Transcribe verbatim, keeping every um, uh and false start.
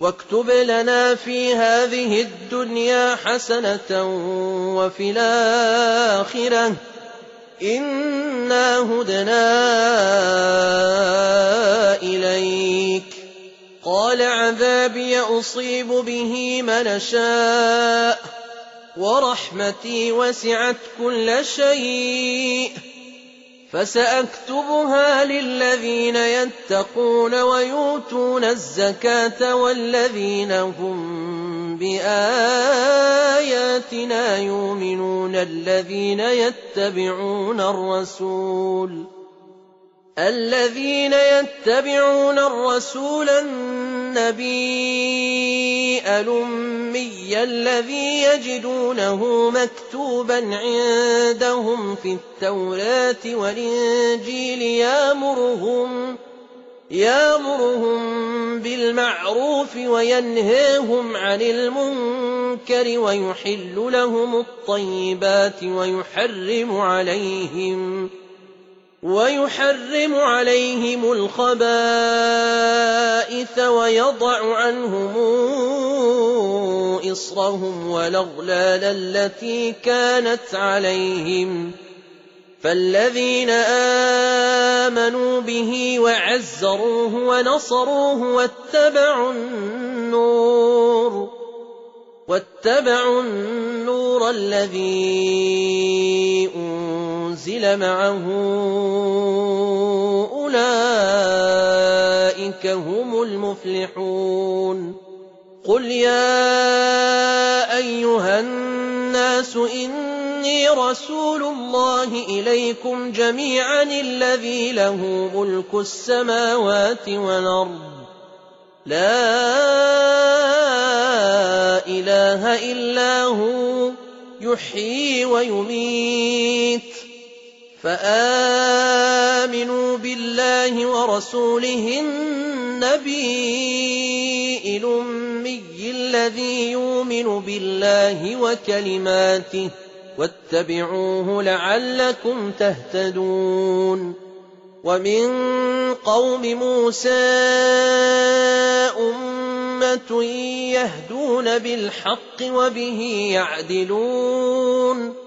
واكتب لنا في هذه الدنيا حسنة وفي الآخرة إنا هدنا إليك. قال عذابي أصيب به من شاء ورحمتي وسعت كل شيء فسأكتبها للذين يتقون ويؤتون الزكاة والذين هم بآياتنا يؤمنون. الذين يتبعون الرسول الذين يتبعون الرسول النبي الأمي الذي يجدونه مكتوبا عندهم في التوراة والإنجيل يأمرهم يأمرهم بالمعروف وينهاهم عن المنكر ويحل لهم الطيبات ويحرم عليهم ويحرم عليهم الخبائث ويضع عنهم إصرهم والأغلال التي كانت عليهم. فالذين آمنوا به وعزروه ونصروه واتبعوا النور واتبعوا النور الذي أنزل معه أولئك هم المفلحون. قل يا أيها الناس إني رسول الله إليكم جميعا الذي له ملك السماوات والأرض لا إله إلا هو يحيي ويميت. فآمنوا بالله ورسوله النبي الأمي الذي يؤمن بالله وكلماته واتبعوه لعلكم تهتدون. ومن قوم موسى أمة يهدون بالحق وبه يعدلون.